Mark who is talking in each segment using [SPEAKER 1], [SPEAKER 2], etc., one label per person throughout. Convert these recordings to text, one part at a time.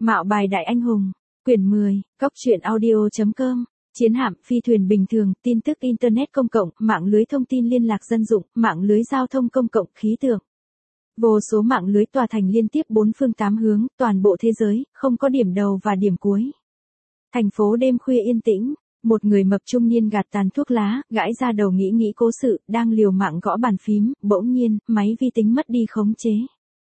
[SPEAKER 1] Mạo bài đại anh hùng. Quyển 10, Cóc truyện audio.com. Chiến hạm, phi thuyền bình thường, tin tức Internet công cộng, mạng lưới thông tin liên lạc dân dụng, mạng lưới giao thông công cộng, khí tượng. Vô số mạng lưới tòa thành liên tiếp bốn phương tám hướng, toàn bộ thế giới, không có điểm đầu và điểm cuối. Thành phố đêm khuya yên tĩnh, một người mập trung niên gạt tàn thuốc lá, gãi ra đầu nghĩ cố sự, đang liều mạng gõ bàn phím, bỗng nhiên, máy vi tính mất đi khống chế.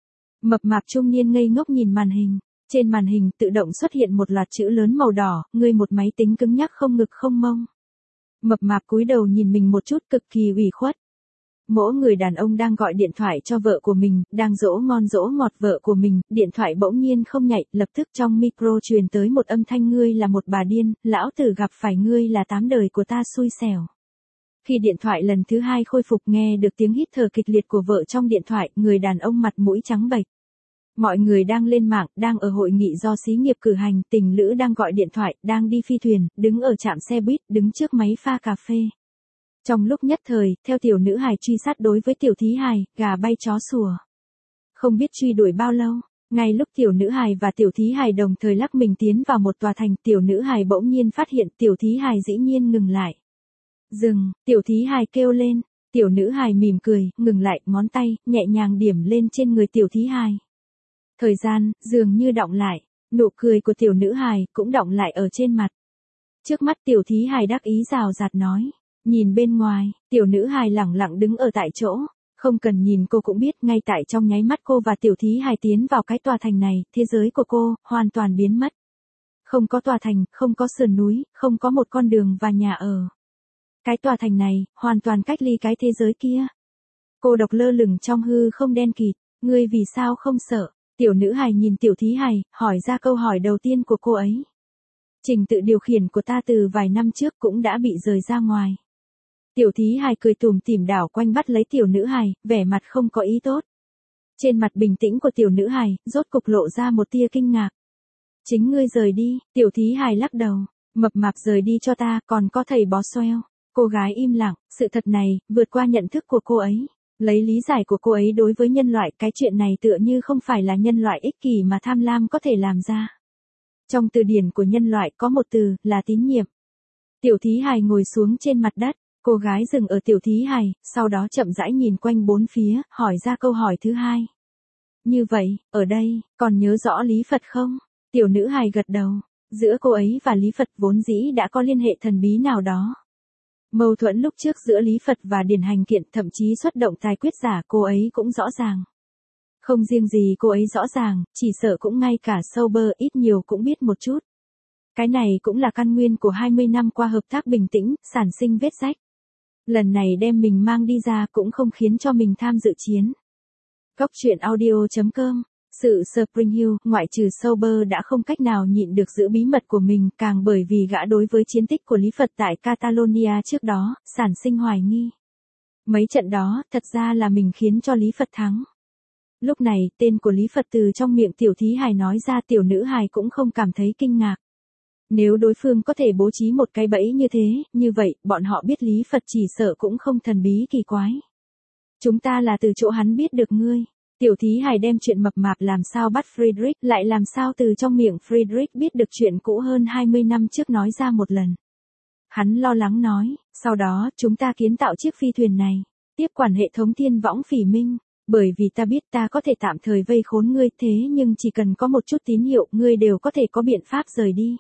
[SPEAKER 1] Mập mạp trung niên ngây ngốc nhìn màn hình. Trên màn hình tự động xuất hiện một loạt chữ lớn màu đỏ, ngươi một máy tính cứng nhắc không ngực không mông. Mập mạp cúi đầu nhìn mình một chút cực kỳ ủy khuất. Mỗi người đàn ông đang gọi điện thoại cho vợ của mình, đang dỗ ngon dỗ ngọt vợ của mình, điện thoại bỗng nhiên không nhạy, lập tức trong micro truyền tới một âm thanh ngươi là một bà điên, lão tử gặp phải ngươi là 8 đời của ta xui xẻo. Khi điện thoại lần thứ 2 khôi phục nghe được tiếng hít thở kịch liệt của vợ trong điện thoại, người đàn ông mặt mũi trắng bệch. Mọi người đang lên mạng, đang ở hội nghị do xí nghiệp cử hành, tình lữ đang gọi điện thoại, đang đi phi thuyền, đứng ở trạm xe buýt, đứng trước máy pha cà phê. Trong lúc nhất thời, theo tiểu nữ hài truy sát đối với tiểu thí hài, gà bay chó sủa. Không biết truy đuổi bao lâu, ngay lúc tiểu nữ hài và tiểu thí hài đồng thời lắc mình tiến vào một tòa thành, tiểu nữ hài bỗng nhiên phát hiện tiểu thí hài dĩ nhiên ngừng lại. Dừng, tiểu thí hài kêu lên, tiểu nữ hài mỉm cười, ngừng lại, ngón tay, nhẹ nhàng điểm lên trên người tiểu thí hài. Thời gian, dường như đọng lại, nụ cười của tiểu nữ hài cũng đọng lại ở trên mặt. Trước mắt tiểu thí hài đắc ý rào rạt nói, nhìn bên ngoài, tiểu nữ hài lẳng lặng đứng ở tại chỗ, không cần nhìn cô cũng biết ngay tại trong nháy mắt cô và tiểu thí hài tiến vào cái tòa thành này, thế giới của cô, hoàn toàn biến mất. Không có tòa thành, không có sườn núi, không có một con đường và nhà ở. Cái tòa thành này, hoàn toàn cách ly cái thế giới kia. Cô độc lơ lửng trong hư không đen kịt, ngươi vì sao không sợ? Tiểu nữ hài nhìn tiểu thí hài, hỏi ra câu hỏi đầu tiên của cô ấy. Trình tự điều khiển của ta từ vài năm trước cũng đã bị rời ra ngoài. Tiểu thí hài cười tủm tỉm đảo quanh bắt lấy tiểu nữ hài, vẻ mặt không có ý tốt. Trên mặt bình tĩnh của tiểu nữ hài, rốt cục lộ ra một tia kinh ngạc. Chính ngươi rời đi, tiểu thí hài lắc đầu, mập mạp rời đi cho ta, còn có thầy bó xoeo. Cô gái im lặng, sự thật này, vượt qua nhận thức của cô ấy. Lấy lý giải của cô ấy đối với nhân loại, cái chuyện này tựa như không phải là nhân loại ích kỷ mà tham lam có thể làm ra. Trong từ điển của nhân loại có một từ, là tín nhiệm. Tiểu thí hài ngồi xuống trên mặt đất, cô gái dừng ở tiểu thí hài, sau đó chậm rãi nhìn quanh bốn phía, hỏi ra câu hỏi thứ hai. Như vậy, ở đây, còn nhớ rõ Lý Phật không? Tiểu nữ hài gật đầu, giữa cô ấy và Lý Phật vốn dĩ đã có liên hệ thần bí nào đó. Mâu thuẫn lúc trước giữa Lý Phật và Điền Hành Kiện, thậm chí xuất động tài quyết giả, cô ấy cũng rõ ràng. Không riêng gì cô ấy rõ ràng, chỉ sợ cũng ngay cả Sober ít nhiều cũng biết một chút. Cái này cũng là căn nguyên của 20 năm qua hợp tác bình tĩnh, sản sinh vết rách. Lần này đem mình mang đi ra cũng không khiến cho mình tham dự chiến. Cóc truyện audio.com. Sự Spring Hill, ngoại trừ Sober đã không cách nào nhịn được giữ bí mật của mình, càng bởi vì gã đối với chiến tích của Lý Phật tại Catalonia trước đó, sản sinh hoài nghi. Mấy trận đó, thật ra là mình khiến cho Lý Phật thắng. Lúc này, tên của Lý Phật từ trong miệng tiểu thí hài nói ra, tiểu nữ hài cũng không cảm thấy kinh ngạc. Nếu đối phương có thể bố trí một cái bẫy như thế, như vậy, bọn họ biết Lý Phật chỉ sợ cũng không thần bí kỳ quái. Chúng ta là từ chỗ hắn biết được ngươi. Tiểu thí hài đem chuyện mập mạp làm sao bắt Friedrich, lại làm sao từ trong miệng Friedrich biết được chuyện cũ hơn 20 năm trước nói ra một lần. Hắn lo lắng nói, sau đó, chúng ta kiến tạo chiếc phi thuyền này, tiếp quản hệ thống thiên võng phỉ minh, bởi vì ta biết ta có thể tạm thời vây khốn ngươi, thế nhưng chỉ cần có một chút tín hiệu, ngươi đều có thể có biện pháp rời đi.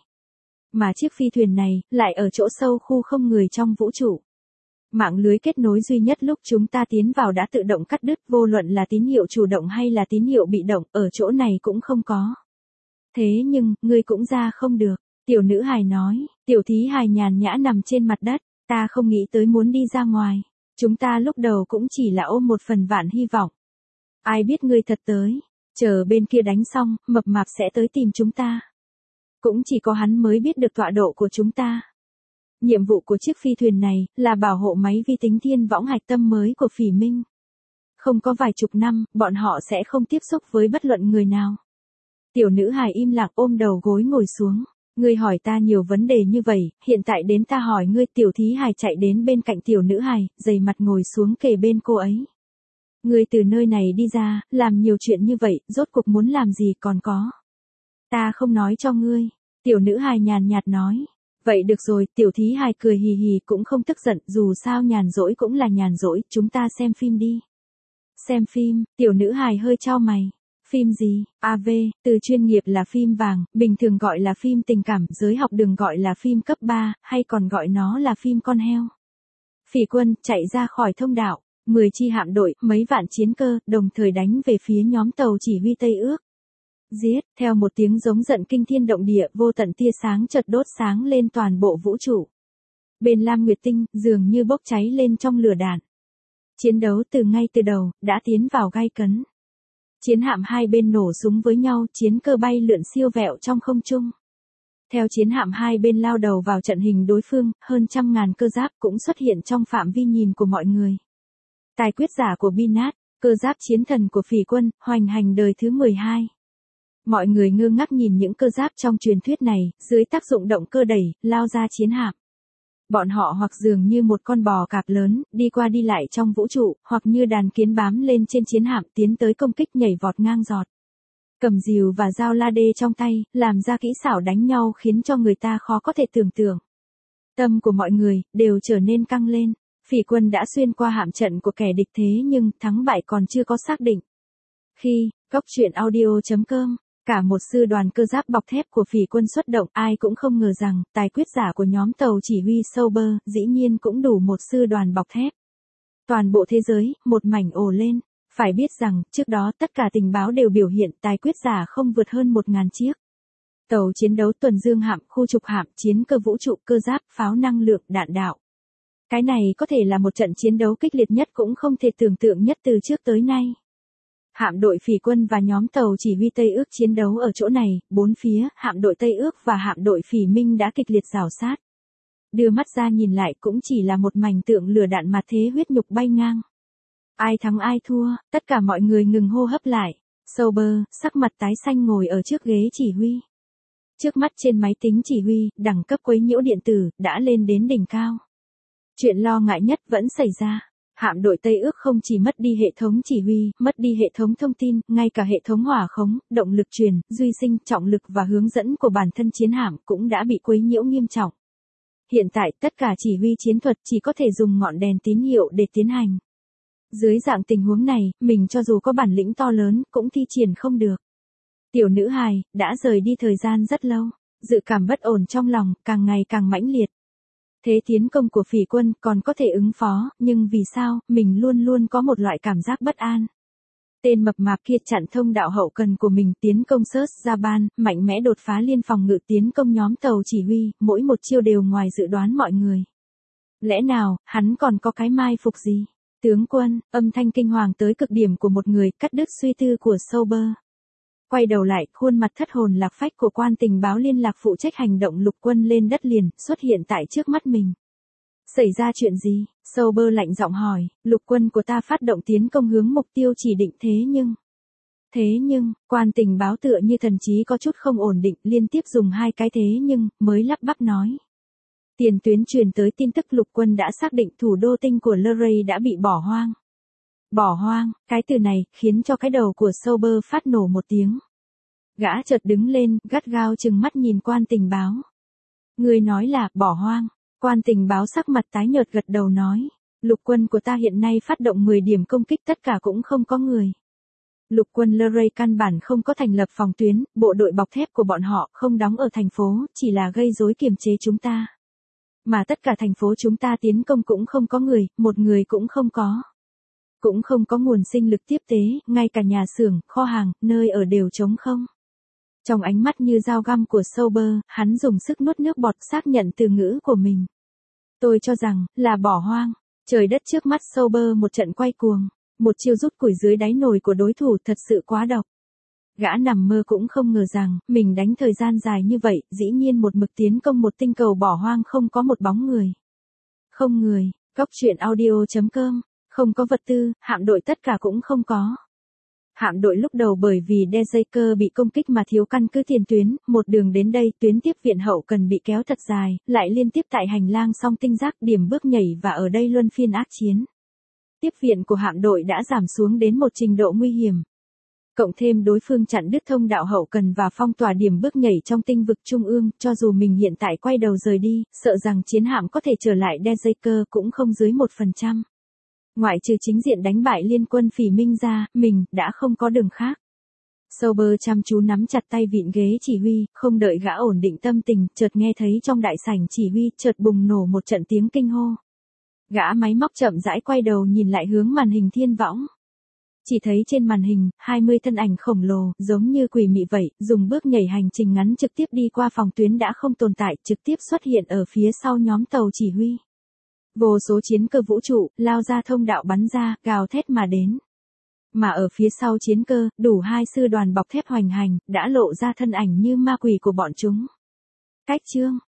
[SPEAKER 1] Mà chiếc phi thuyền này, lại ở chỗ sâu khu không người trong vũ trụ. Mạng lưới kết nối duy nhất lúc chúng ta tiến vào đã tự động cắt đứt, vô luận là tín hiệu chủ động hay là tín hiệu bị động, ở chỗ này cũng không có. Thế nhưng, ngươi cũng ra không được, tiểu nữ hài nói, tiểu thí hài nhàn nhã nằm trên mặt đất, ta không nghĩ tới muốn đi ra ngoài, chúng ta lúc đầu cũng chỉ là ôm một phần vạn hy vọng. Ai biết ngươi thật tới, chờ bên kia đánh xong, mập mạp sẽ tới tìm chúng ta. Cũng chỉ có hắn mới biết được tọa độ của chúng ta. Nhiệm vụ của chiếc phi thuyền này là bảo hộ máy vi tính thiên võng hạch tâm mới của phỉ minh. Không có vài chục năm, bọn họ sẽ không tiếp xúc với bất luận người nào. Tiểu nữ hài im lặng ôm đầu gối ngồi xuống. Ngươi hỏi ta nhiều vấn đề như vậy, hiện tại đến ta hỏi ngươi. Tiểu thí hài chạy đến bên cạnh tiểu nữ hài, dày mặt ngồi xuống kề bên cô ấy. Ngươi từ nơi này đi ra, làm nhiều chuyện như vậy, rốt cuộc muốn làm gì còn có. Ta không nói cho ngươi. Tiểu nữ hài nhàn nhạt nói. Vậy được rồi, tiểu thí hài cười hì hì cũng không tức giận, dù sao nhàn rỗi cũng là nhàn rỗi, chúng ta xem phim đi. Xem phim, tiểu nữ hài hơi chau mày. Phim gì? AV, từ chuyên nghiệp là phim vàng, bình thường gọi là phim tình cảm, giới học đường gọi là phim cấp 3, hay còn gọi nó là phim con heo. Phỉ quân chạy ra khỏi thông đạo, 10 chi hạm đội, mấy vạn chiến cơ, đồng thời đánh về phía nhóm tàu chỉ huy Tây Ước. Giết, theo một tiếng giống giận kinh thiên động địa, vô tận tia sáng chợt đốt sáng lên toàn bộ vũ trụ. Bên Lam Nguyệt Tinh, dường như bốc cháy lên trong lửa đạn. Chiến đấu ngay từ đầu, đã tiến vào gay cấn. Chiến hạm hai bên nổ súng với nhau, chiến cơ bay lượn siêu vẹo trong không trung. Theo chiến hạm hai bên lao đầu vào trận hình đối phương, hơn 100.000 cơ giáp cũng xuất hiện trong phạm vi nhìn của mọi người. Tài quyết giả của Binat, cơ giáp chiến thần của Phỉ quân, hoành hành đời thứ 12. Mọi người ngơ ngác nhìn những cơ giáp trong truyền thuyết này, dưới tác dụng động cơ đẩy, lao ra chiến hạm. Bọn họ hoặc dường như một con bò cạp lớn, đi qua đi lại trong vũ trụ, hoặc như đàn kiến bám lên trên chiến hạm tiến tới công kích nhảy vọt ngang giọt. Cầm rìu và dao la đê trong tay, làm ra kỹ xảo đánh nhau khiến cho người ta khó có thể tưởng tượng. Tâm của mọi người, đều trở nên căng lên. Phỉ quân đã xuyên qua hạm trận của kẻ địch thế nhưng, thắng bại còn chưa có xác định. Khi, Cốc truyện audio.com, cả một sư đoàn cơ giáp bọc thép của Phỉ quân xuất động, ai cũng không ngờ rằng, tài quyết giả của nhóm tàu chỉ huy Sober, dĩ nhiên cũng đủ một sư đoàn bọc thép. Toàn bộ thế giới, một mảnh ồ lên. Phải biết rằng, trước đó tất cả tình báo đều biểu hiện tài quyết giả không vượt hơn 1.000 chiếc. Tàu chiến đấu tuần dương hạm, khu trục hạm, chiến cơ vũ trụ, cơ giáp, pháo năng lượng, đạn đạo. Cái này có thể là một trận chiến đấu kịch liệt nhất cũng không thể tưởng tượng nhất từ trước tới nay. Hạm đội Phỉ quân và nhóm tàu chỉ huy Tây Ước chiến đấu ở chỗ này, bốn phía, hạm đội Tây Ước và hạm đội Phỉ Minh đã kịch liệt rào sát. Đưa mắt ra nhìn lại cũng chỉ là một mảnh tượng lửa đạn mà thế huyết nhục bay ngang. Ai thắng ai thua, tất cả mọi người ngừng hô hấp lại. Sober, sắc mặt tái xanh ngồi ở trước ghế chỉ huy. Trước mắt trên máy tính chỉ huy, đẳng cấp quấy nhiễu điện tử, đã lên đến đỉnh cao. Chuyện lo ngại nhất vẫn xảy ra. Hạm đội Tây Ước không chỉ mất đi hệ thống chỉ huy, mất đi hệ thống thông tin, ngay cả hệ thống hỏa khống, động lực truyền, duy sinh, trọng lực và hướng dẫn của bản thân chiến hạm cũng đã bị quấy nhiễu nghiêm trọng. Hiện tại tất cả chỉ huy chiến thuật chỉ có thể dùng ngọn đèn tín hiệu để tiến hành. Dưới dạng tình huống này, mình cho dù có bản lĩnh to lớn, cũng thi triển không được. Tiểu nữ hài, đã rời đi thời gian rất lâu, dự cảm bất ổn trong lòng, càng ngày càng mãnh liệt. Thế tiến công của Phỉ quân còn có thể ứng phó, nhưng vì sao, mình luôn luôn có một loại cảm giác bất an. Tên mập mạp kia chặn thông đạo hậu cần của mình tiến công Search Japan, mạnh mẽ đột phá liên phòng ngự tiến công nhóm tàu chỉ huy, mỗi một chiêu đều ngoài dự đoán mọi người. Lẽ nào, hắn còn có cái mai phục gì? Tướng quân, âm thanh kinh hoàng tới cực điểm của một người, cắt đứt suy tư của Sober. Quay đầu lại, khuôn mặt thất hồn lạc phách của quan tình báo liên lạc phụ trách hành động lục quân lên đất liền, xuất hiện tại trước mắt mình. Xảy ra chuyện gì? Sober lạnh giọng hỏi, lục quân của ta phát động tiến công hướng mục tiêu chỉ định Thế nhưng, quan tình báo tựa như thần trí có chút không ổn định, liên tiếp dùng hai cái thế nhưng, mới lắp bắp nói. Tiền tuyến truyền tới tin tức lục quân đã xác định thủ đô tinh của Luray đã bị bỏ hoang. Bỏ hoang, cái từ này, khiến cho cái đầu của Sober phát nổ một tiếng. Gã chợt đứng lên, gắt gao chừng mắt nhìn quan tình báo. Người nói là, bỏ hoang. Quan tình báo sắc mặt tái nhợt gật đầu nói. Lục quân của ta hiện nay phát động 10 điểm công kích tất cả cũng không có người. Lục quân Luray căn bản không có thành lập phòng tuyến, bộ đội bọc thép của bọn họ không đóng ở thành phố, chỉ là gây rối kiềm chế chúng ta. Mà tất cả thành phố chúng ta tiến công cũng không có người, một người cũng không có. Cũng không có nguồn sinh lực tiếp tế, ngay cả nhà xưởng, kho hàng, nơi ở đều trống không. Trong ánh mắt như dao găm của Sober, hắn dùng sức nuốt nước bọt xác nhận từ ngữ của mình. Tôi cho rằng, là bỏ hoang. Trời đất trước mắt Sober một trận quay cuồng. Một chiêu rút củi dưới đáy nồi của đối thủ thật sự quá độc. Gã nằm mơ cũng không ngờ rằng, mình đánh thời gian dài như vậy, dĩ nhiên một mực tiến công một tinh cầu bỏ hoang không có một bóng người. Không người, Cốc truyện audio.com, không có vật tư, hạm đội tất cả cũng không có. Hạm đội lúc đầu bởi vì Dejaker bị công kích mà thiếu căn cứ tiền tuyến, một đường đến đây tuyến tiếp viện hậu cần bị kéo thật dài, lại liên tiếp tại hành lang song tinh giác điểm bước nhảy và ở đây luân phiên ác chiến. Tiếp viện của hạm đội đã giảm xuống đến một trình độ nguy hiểm. Cộng thêm đối phương chặn đứt thông đạo hậu cần và phong tỏa điểm bước nhảy trong tinh vực trung ương, cho dù mình hiện tại quay đầu rời đi, sợ rằng chiến hạm có thể trở lại Dejaker cũng không dưới 1%. Ngoại trừ chính diện đánh bại liên quân Phỉ Minh ra, mình đã không có đường khác. Sober chăm chú nắm chặt tay vịn ghế chỉ huy, không đợi gã ổn định tâm tình, chợt nghe thấy trong đại sảnh chỉ huy chợt bùng nổ một trận tiếng kinh hô. Gã máy móc chậm rãi quay đầu nhìn lại hướng màn hình thiên võng. Chỉ thấy trên màn hình, 20 thân ảnh khổng lồ, giống như quỷ mị vậy, dùng bước nhảy hành trình ngắn trực tiếp đi qua phòng tuyến đã không tồn tại, trực tiếp xuất hiện ở phía sau nhóm tàu chỉ huy. Vô số chiến cơ vũ trụ, lao ra thông đạo bắn ra, gào thét mà đến. Mà ở phía sau chiến cơ, đủ 2 sư đoàn bọc thép hoành hành, đã lộ ra thân ảnh như ma quỷ của bọn chúng. Cách chương